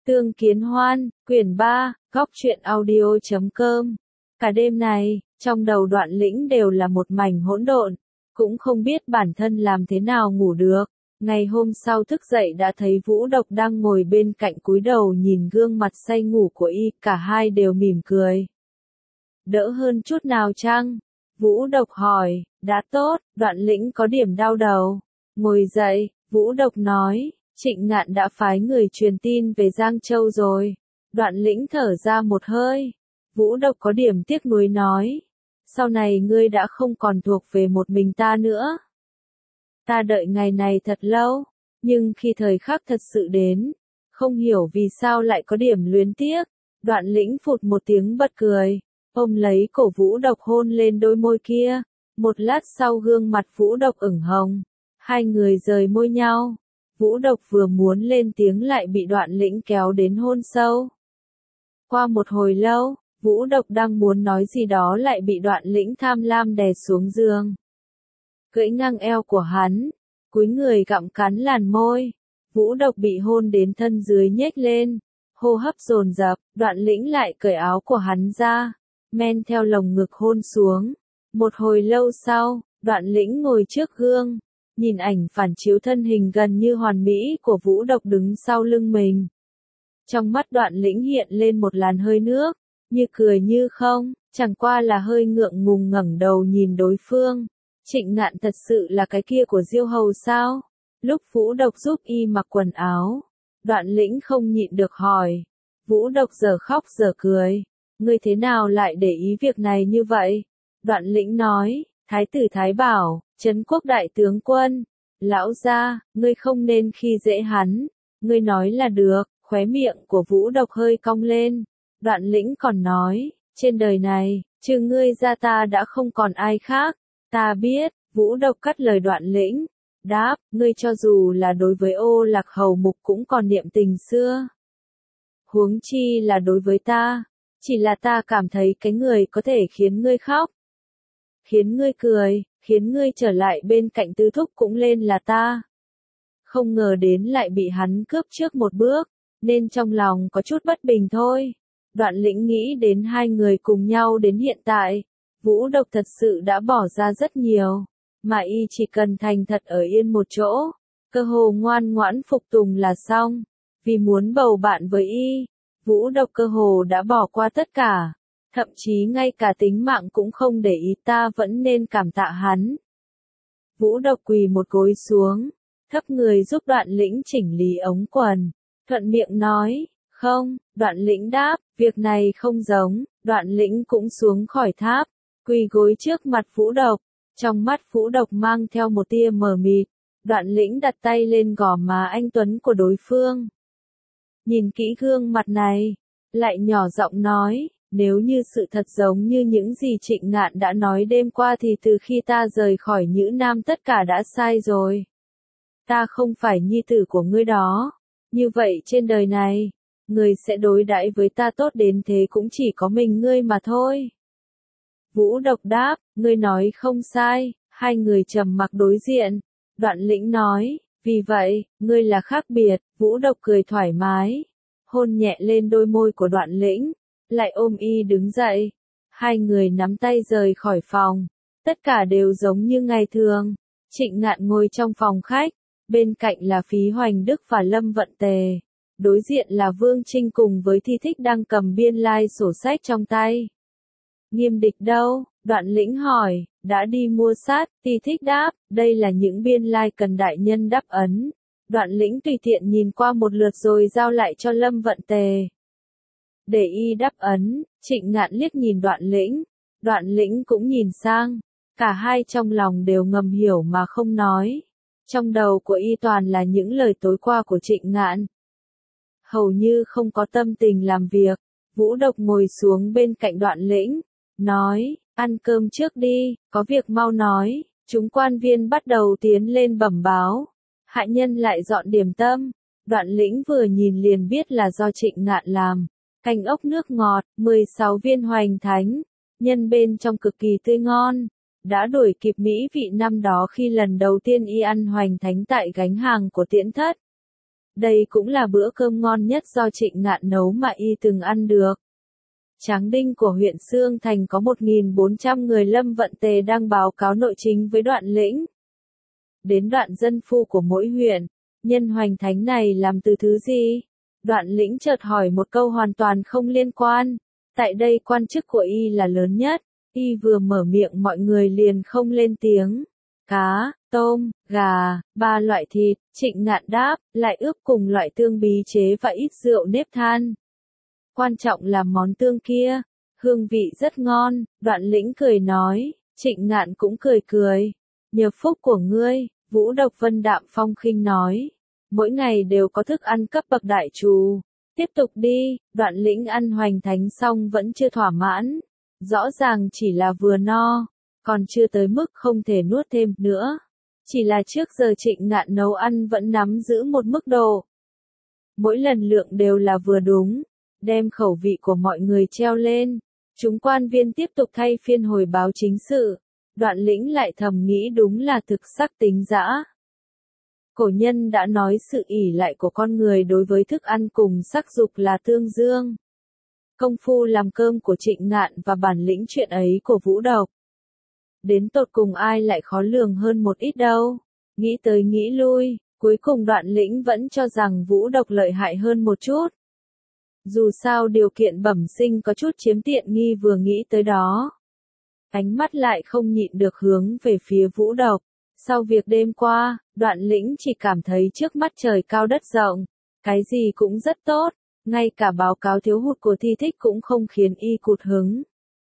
Tương Kiến Hoan, quyển 3, góc truyện audio.com. Cả đêm này, trong đầu Đoạn Lĩnh đều là một mảnh hỗn độn, cũng không biết bản thân làm thế nào ngủ được. Ngày hôm sau thức dậy đã thấy Vũ Độc đang ngồi bên cạnh cúi đầu nhìn gương mặt say ngủ của y, cả hai đều mỉm cười. Đỡ hơn chút nào chăng? Vũ Độc hỏi. Đã tốt. Đoạn Lĩnh có điểm đau đầu. Ngồi dậy, Vũ Độc nói, Trịnh Ngạn đã phái người truyền tin về Giang Châu rồi. Đoạn Lĩnh thở ra một hơi. Vũ Độc có điểm tiếc nuối nói, sau này ngươi đã không còn thuộc về một mình ta nữa. Ta đợi ngày này thật lâu, nhưng khi thời khắc thật sự đến, không hiểu vì sao lại có điểm luyến tiếc. Đoạn Lĩnh phụt một tiếng bật cười, ôm lấy cổ Vũ Độc hôn lên đôi môi kia. Một lát sau gương mặt Vũ Độc ửng hồng, hai người rời môi nhau. Vũ Độc vừa muốn lên tiếng lại bị Đoạn Lĩnh kéo đến hôn sâu. Qua một hồi lâu, Vũ Độc đang muốn nói gì đó lại bị Đoạn Lĩnh tham lam đè xuống giường. Cưỡi ngang eo của hắn, cúi người gặm cắn làn môi. Vũ Độc bị hôn đến thân dưới nhếch lên, hô hấp dồn dập. Đoạn Lĩnh lại cởi áo của hắn ra, men theo lồng ngực hôn xuống. Một hồi lâu sau, Đoạn Lĩnh ngồi trước gương, nhìn ảnh phản chiếu thân hình gần như hoàn mỹ của Vũ Độc đứng sau lưng mình. Trong mắt Đoạn Lĩnh hiện lên một làn hơi nước, như cười như không, chẳng qua là hơi ngượng ngùng ngẩng đầu nhìn đối phương. Trịnh Ngạn thật sự là cái kia của Diêu Hầu sao? Lúc Vũ Độc giúp y mặc quần áo, Đoạn Lĩnh không nhịn được hỏi. Vũ Độc giờ khóc giờ cười. Ngươi thế nào lại để ý việc này như vậy? Đoạn Lĩnh nói, Thái tử Thái Bảo, Trấn Quốc đại tướng quân, lão gia, ngươi không nên khi dễ hắn. Ngươi nói là được. Khóe miệng của Vũ Độc hơi cong lên. Đoạn Lĩnh còn nói, trên đời này, trừ ngươi ra ta đã không còn ai khác. Ta biết. Vũ Độc cắt lời Đoạn Lĩnh, đáp, ngươi cho dù là đối với Ô Lạc Hầu Mục cũng còn niệm tình xưa. Huống chi là đối với ta, chỉ là ta cảm thấy cái người có thể khiến ngươi khóc, khiến ngươi cười, khiến ngươi trở lại bên cạnh Tứ Thúc cũng lên là ta. Không ngờ đến lại bị hắn cướp trước một bước, nên trong lòng có chút bất bình thôi. Đoạn Lĩnh nghĩ đến hai người cùng nhau đến hiện tại, Vũ Độc thật sự đã bỏ ra rất nhiều, mà y chỉ cần thành thật ở yên một chỗ, cơ hồ ngoan ngoãn phục tùng là xong. Vì muốn bầu bạn với y, Vũ Độc cơ hồ đã bỏ qua tất cả, thậm chí ngay cả tính mạng cũng không để ý. Ta vẫn nên cảm tạ hắn. Vũ Độc quỳ một gối xuống, thấp người giúp Đoạn Lĩnh chỉnh lý ống quần, thuận miệng nói, không. Đoạn Lĩnh đáp, việc này không giống. Đoạn Lĩnh cũng xuống khỏi tháp, quỳ gối trước mặt Vũ Độc, trong mắt Vũ Độc mang theo một tia mờ mịt. Đoạn Lĩnh đặt tay lên gò má anh tuấn của đối phương, nhìn kỹ gương mặt này, lại nhỏ giọng nói, nếu như sự thật giống như những gì Trịnh Ngạn đã nói đêm qua thì từ khi ta rời khỏi Nhữ Nam tất cả đã sai rồi. Ta không phải nhi tử của ngươi đó. Như vậy trên đời này, người sẽ đối đãi với ta tốt đến thế cũng chỉ có mình ngươi mà thôi. Vũ Độc đáp, ngươi nói không sai. Hai người trầm mặc đối diện. Đoạn Lĩnh nói, vì vậy, ngươi là khác biệt. Vũ Độc cười thoải mái, hôn nhẹ lên đôi môi của Đoạn Lĩnh, lại ôm y đứng dậy. Hai người nắm tay rời khỏi phòng. Tất cả đều giống như ngày thường. Trịnh Ngạn ngồi trong phòng khách, bên cạnh là Phí Hoành Đức và Lâm Vận Tề. Đối diện là Vương Trinh cùng với Thi Thích đang cầm biên lai sổ sách trong tay. Nghiêm Địch đâu? Đoạn Lĩnh hỏi. Đã đi mua sát. Thi Thích đáp, đây là những biên lai cần đại nhân đáp ấn. Đoạn Lĩnh tùy tiện nhìn qua một lượt rồi giao lại cho Lâm Vận Tề. Để y đáp ấn. Trịnh Ngạn liếc nhìn Đoạn Lĩnh. Đoạn Lĩnh cũng nhìn sang. Cả hai trong lòng đều ngầm hiểu mà không nói. Trong đầu của y toàn là những lời tối qua của Trịnh Ngạn. Hầu như không có tâm tình làm việc. Vũ Độc ngồi xuống bên cạnh Đoạn Lĩnh, nói, ăn cơm trước đi, có việc mau nói. Chúng quan viên bắt đầu tiến lên bẩm báo. Hạ nhân lại dọn điểm tâm. Đoạn Lĩnh vừa nhìn liền biết là do Trịnh Ngạn làm. Canh ốc nước ngọt, 16 viên hoành thánh, nhân bên trong cực kỳ tươi ngon. Đã đuổi kịp mỹ vị năm đó khi lần đầu tiên y ăn hoành thánh tại gánh hàng của Tiễn Thất. Đây cũng là bữa cơm ngon nhất do Trịnh Ngạn nấu mà y từng ăn được. Tráng Đinh của huyện Xương Thành có 1.400 người. Lâm Vận Tề đang báo cáo nội chính với Đoạn Lĩnh. Đến đoạn dân phu của mỗi huyện, nhân hoành thánh này làm từ thứ gì? Đoạn Lĩnh chợt hỏi một câu hoàn toàn không liên quan. Tại đây quan chức của y là lớn nhất. Y vừa mở miệng mọi người liền không lên tiếng. Cá, tôm, gà, 3 loại thịt. Trịnh Ngạn đáp, lại ướp cùng loại tương bí chế và ít rượu nếp than. Quan trọng là món tương kia, hương vị rất ngon. Đoạn Lĩnh cười nói. Trịnh Ngạn cũng cười cười. Nhờ phúc của ngươi, Vũ Độc Vân đạm phong khinh nói. Mỗi ngày đều có thức ăn cấp bậc đại trù. Tiếp tục đi. Đoạn Lĩnh ăn hoành thánh xong vẫn chưa thỏa mãn. Rõ ràng chỉ là vừa no, còn chưa tới mức không thể nuốt thêm nữa. Chỉ là trước giờ Trịnh Ngạn nấu ăn vẫn nắm giữ một mức độ. Mỗi lần lượng đều là vừa đúng, đem khẩu vị của mọi người treo lên. Chúng quan viên tiếp tục thay phiên hồi báo chính sự. Đoạn Lĩnh lại thầm nghĩ đúng là thực sắc tính dã. Cổ nhân đã nói sự ỷ lại của con người đối với thức ăn cùng sắc dục là tương dương. Công phu làm cơm của Trịnh Ngạn và bản lĩnh chuyện ấy của Vũ Độc. Đến tột cùng ai lại khó lường hơn một ít đâu. Nghĩ tới nghĩ lui, cuối cùng Đoạn Lĩnh vẫn cho rằng Vũ Độc lợi hại hơn một chút. Dù sao điều kiện bẩm sinh có chút chiếm tiện nghi vừa nghĩ tới đó. Ánh mắt lại không nhịn được hướng về phía Vũ Độc. Sau việc đêm qua, Đoạn Lĩnh chỉ cảm thấy trước mắt trời cao đất rộng. Cái gì cũng rất tốt. Ngay cả báo cáo thiếu hụt của Thi Thích cũng không khiến y cụt hứng.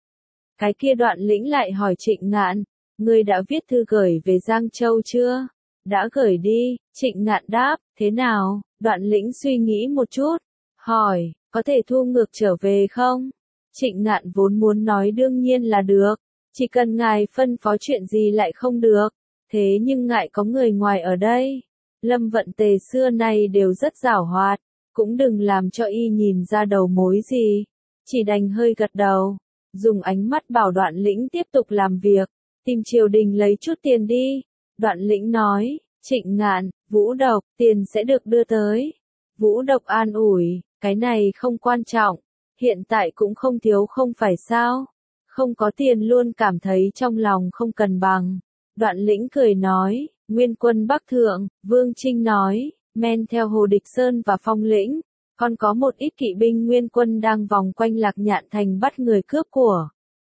Cái kia Đoạn Lĩnh lại hỏi Trịnh Ngạn, ngươi đã viết thư gửi về Giang Châu chưa? Đã gửi đi. Trịnh Ngạn đáp, thế nào? Đoạn Lĩnh suy nghĩ một chút, hỏi, có thể thu ngược trở về không? Trịnh Ngạn vốn muốn nói đương nhiên là được, chỉ cần ngài phân phó chuyện gì lại không được, thế nhưng ngại có người ngoài ở đây. Lâm Vận Tề xưa nay đều rất giảo hoạt. Cũng đừng làm cho y nhìn ra đầu mối gì. Chỉ đành hơi gật đầu. Dùng ánh mắt bảo Đoạn Lĩnh tiếp tục làm việc. Tìm triều đình lấy chút tiền đi. Đoạn Lĩnh nói. Trịnh Ngạn, Vũ Độc, tiền sẽ được đưa tới. Vũ Độc an ủi. Cái này không quan trọng. Hiện tại cũng không thiếu không phải sao. Không có tiền luôn cảm thấy trong lòng không cần bằng. Đoạn Lĩnh cười nói. Nguyên quân Bắc Thượng, Vương Trinh nói. Men theo Hồ Địch Sơn và Phong Lĩnh, còn có một ít kỵ binh nguyên quân đang vòng quanh Lạc Nhạn Thành bắt người cướp của.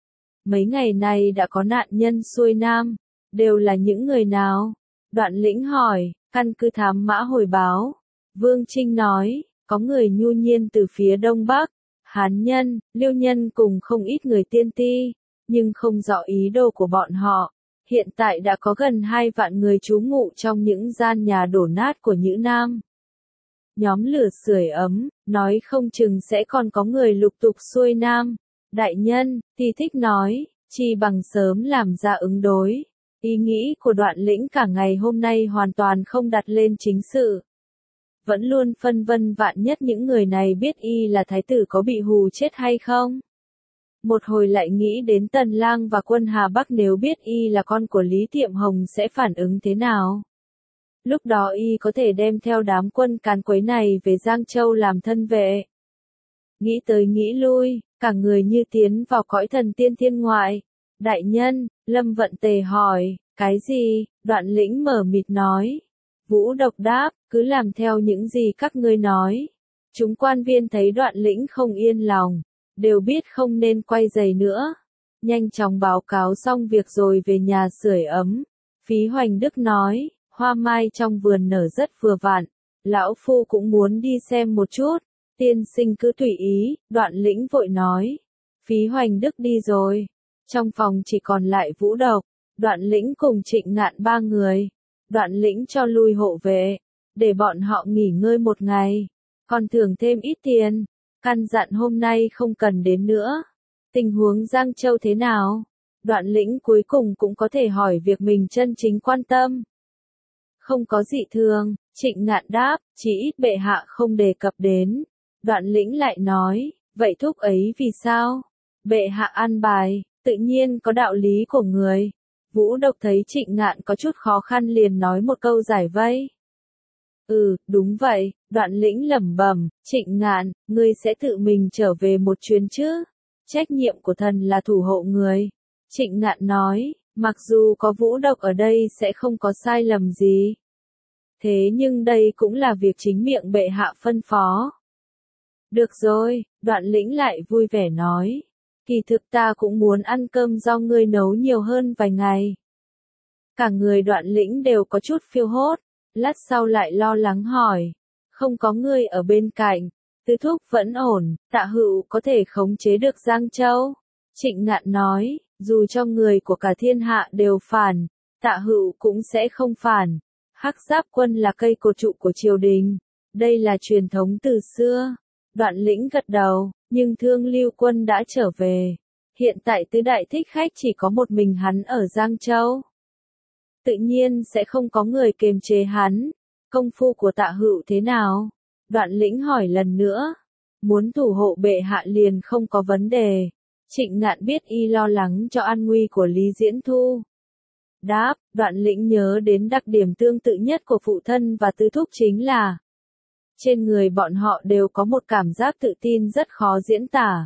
Mấy ngày này đã có nạn nhân xuôi nam, đều là những người nào? Đoạn Lĩnh hỏi, căn cứ thám mã hồi báo. Vương Trinh nói, có người nhu nhiên từ phía đông bắc, Hán nhân, Liêu nhân cùng không ít người tiên ti, nhưng không rõ ý đồ của bọn họ. Hiện tại đã có gần 2 vạn người trú ngụ trong những gian nhà đổ nát của Nhữ Nam. Nhóm lửa sưởi ấm, nói không chừng sẽ còn có người lục tục xuôi nam. Đại nhân, Thi Thích nói, chi bằng sớm làm ra ứng đối. Ý nghĩ của Đoạn Lĩnh cả ngày hôm nay hoàn toàn không đặt lên chính sự. Vẫn luôn phân vân vạn nhất những người này biết y là thái tử có bị hù chết hay không. Một hồi lại nghĩ đến Tần Lang và quân Hà Bắc nếu biết y là con của Lý Tiệm Hồng sẽ phản ứng thế nào. Lúc đó y có thể đem theo đám quân càn quấy này về Giang Châu làm thân vệ. Nghĩ tới nghĩ lui, cả người như tiến vào cõi thần tiên thiên ngoại. Đại nhân, Lâm Vận Tề hỏi, cái gì? Đoạn Lĩnh mở mịt nói. Vũ Độc đáp, cứ làm theo những gì các ngươi nói. Chúng quan viên thấy Đoạn Lĩnh không yên lòng, đều biết không nên quay giày nữa. Nhanh chóng báo cáo xong việc rồi về nhà sưởi ấm. Phí Hoành Đức nói, hoa mai trong vườn nở rất vừa vặn. Lão Phu cũng muốn đi xem một chút. Tiên sinh cứ tùy ý, Đoạn Lĩnh vội nói. Phí Hoành Đức đi rồi. Trong phòng chỉ còn lại Vũ Độc, Đoạn Lĩnh cùng Trịnh Ngạn 3 người. Đoạn Lĩnh cho lui hộ vệ, để bọn họ nghỉ ngơi một ngày. Còn thưởng thêm ít tiền. Căn dặn hôm nay không cần đến nữa. Tình huống Giang Châu thế nào? Đoạn Lĩnh cuối cùng cũng có thể hỏi việc mình chân chính quan tâm. Không có dị thường, Trịnh Ngạn đáp, chỉ ít bệ hạ không đề cập đến. Đoạn Lĩnh lại nói, vậy thúc ấy vì sao? Bệ hạ an bài, tự nhiên có đạo lý của người. Vũ Độc thấy Trịnh Ngạn có chút khó khăn liền nói một câu giải vây. Đúng vậy, Đoạn Lĩnh lẩm bẩm, Trịnh Ngạn, ngươi sẽ tự mình trở về một chuyến chứ? Trách nhiệm của thần là thủ hộ người. Trịnh Ngạn nói, mặc dù có Vũ Độc ở đây sẽ không có sai lầm gì. Thế nhưng đây cũng là việc chính miệng bệ hạ phân phó. Được rồi, Đoạn Lĩnh lại vui vẻ nói. Kỳ thực ta cũng muốn ăn cơm do ngươi nấu nhiều hơn vài ngày. Cả người Đoạn Lĩnh đều có chút phiêu hốt, lát sau lại lo lắng hỏi. Không có ngươi ở bên cạnh, Tứ Thúc vẫn ổn, Tạ Hữu có thể khống chế được Giang Châu. Trịnh Ngạn nói, dù cho người của cả thiên hạ đều phản, Tạ Hữu cũng sẽ không phản. Hắc Giáp quân là cây cột trụ của triều đình, đây là truyền thống từ xưa. Đoạn Lĩnh gật đầu, nhưng Thương Lưu quân đã trở về. Hiện tại tứ đại thích khách chỉ có một mình hắn ở Giang Châu. Tự nhiên sẽ không có người kiềm chế hắn. Công phu của Tạ Hữu thế nào? Đoạn Lĩnh hỏi lần nữa. Muốn thủ hộ bệ hạ liền không có vấn đề. Trịnh Ngạn biết y lo lắng cho an nguy của Lý Diễn Thu. Đáp, Đoạn Lĩnh nhớ đến đặc điểm tương tự nhất của phụ thân và tứ thúc chính là trên người bọn họ đều có một cảm giác tự tin rất khó diễn tả.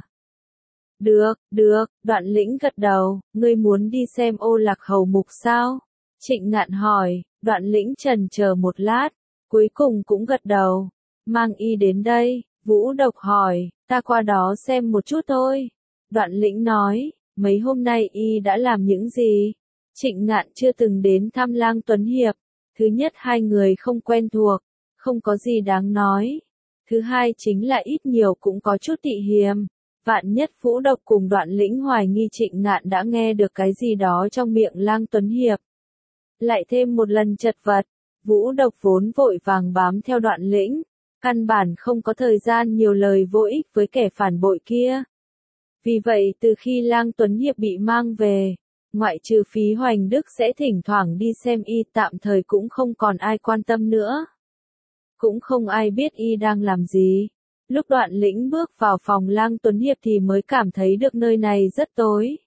Được, Đoạn Lĩnh gật đầu, ngươi muốn đi xem Ô Lạc Hầu Mục sao? Trịnh Ngạn hỏi, Đoạn Lĩnh chần chờ một lát, cuối cùng cũng gật đầu. Mang y đến đây, Vũ Độc hỏi, ta qua đó xem một chút thôi. Đoạn Lĩnh nói, mấy hôm nay y đã làm những gì? Trịnh Ngạn chưa từng đến thăm Lang Tuấn Hiệp. Thứ nhất hai người không quen thuộc, không có gì đáng nói. Thứ hai chính là ít nhiều cũng có chút tị hiềm. Vạn nhất Vũ Độc cùng Đoạn Lĩnh hoài nghi Trịnh Ngạn đã nghe được cái gì đó trong miệng Lang Tuấn Hiệp. Lại thêm một lần chật vật, Vũ Độc vốn vội vàng bám theo Đoạn Lĩnh, căn bản không có thời gian nhiều lời vô ích với kẻ phản bội kia. Vì vậy từ khi Lang Tuấn Hiệp bị mang về, ngoại trừ Phí Hoành Đức sẽ thỉnh thoảng đi xem y, tạm thời cũng không còn ai quan tâm nữa. Cũng không ai biết y đang làm gì. Lúc Đoạn Lĩnh bước vào phòng Lang Tuấn Hiệp thì mới cảm thấy được nơi này rất tối.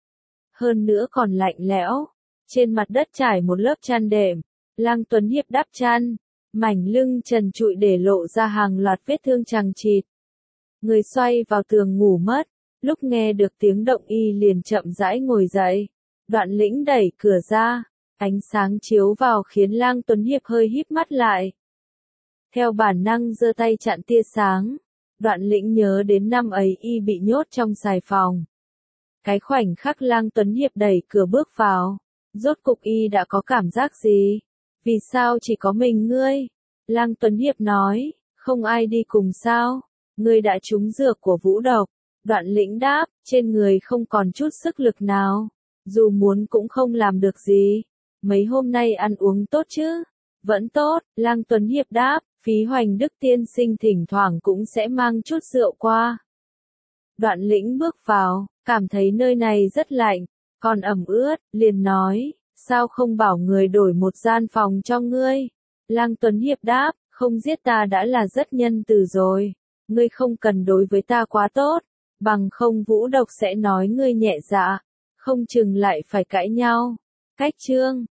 Hơn nữa còn lạnh lẽo. Trên mặt đất trải một lớp chăn đệm. Lang Tuấn Hiệp đắp chăn. Mảnh lưng trần trụi để lộ ra hàng loạt vết thương chằng chịt. Người xoay vào tường ngủ mất. Lúc nghe được tiếng động y liền chậm rãi ngồi dậy. Đoạn Lĩnh đẩy cửa ra. Ánh sáng chiếu vào khiến Lang Tuấn Hiệp hơi híp mắt lại. Theo bản năng giơ tay chặn tia sáng. Đoạn Lĩnh nhớ đến năm ấy y bị nhốt trong xài phòng. Cái khoảnh khắc Lang Tuấn Hiệp đẩy cửa bước vào. Rốt cục y đã có cảm giác gì? Vì sao chỉ có mình ngươi? Lang Tuấn Hiệp nói, không ai đi cùng sao? Ngươi đã trúng dược của Vũ Độc. Đoạn Lĩnh đáp, trên người không còn chút sức lực nào. Dù muốn cũng không làm được gì. Mấy hôm nay ăn uống tốt chứ? Vẫn tốt, Lang Tuấn Hiệp đáp, Phí Hoành Đức tiên sinh thỉnh thoảng cũng sẽ mang chút rượu qua. Đoạn Lĩnh bước vào, cảm thấy nơi này rất lạnh, còn ẩm ướt, liền nói, sao không bảo người đổi một gian phòng cho ngươi? Lang Tuấn Hiệp đáp, không giết ta đã là rất nhân từ rồi, ngươi không cần đối với ta quá tốt, bằng không Vũ Độc sẽ nói ngươi nhẹ dạ, không chừng lại phải cãi nhau. Cách chương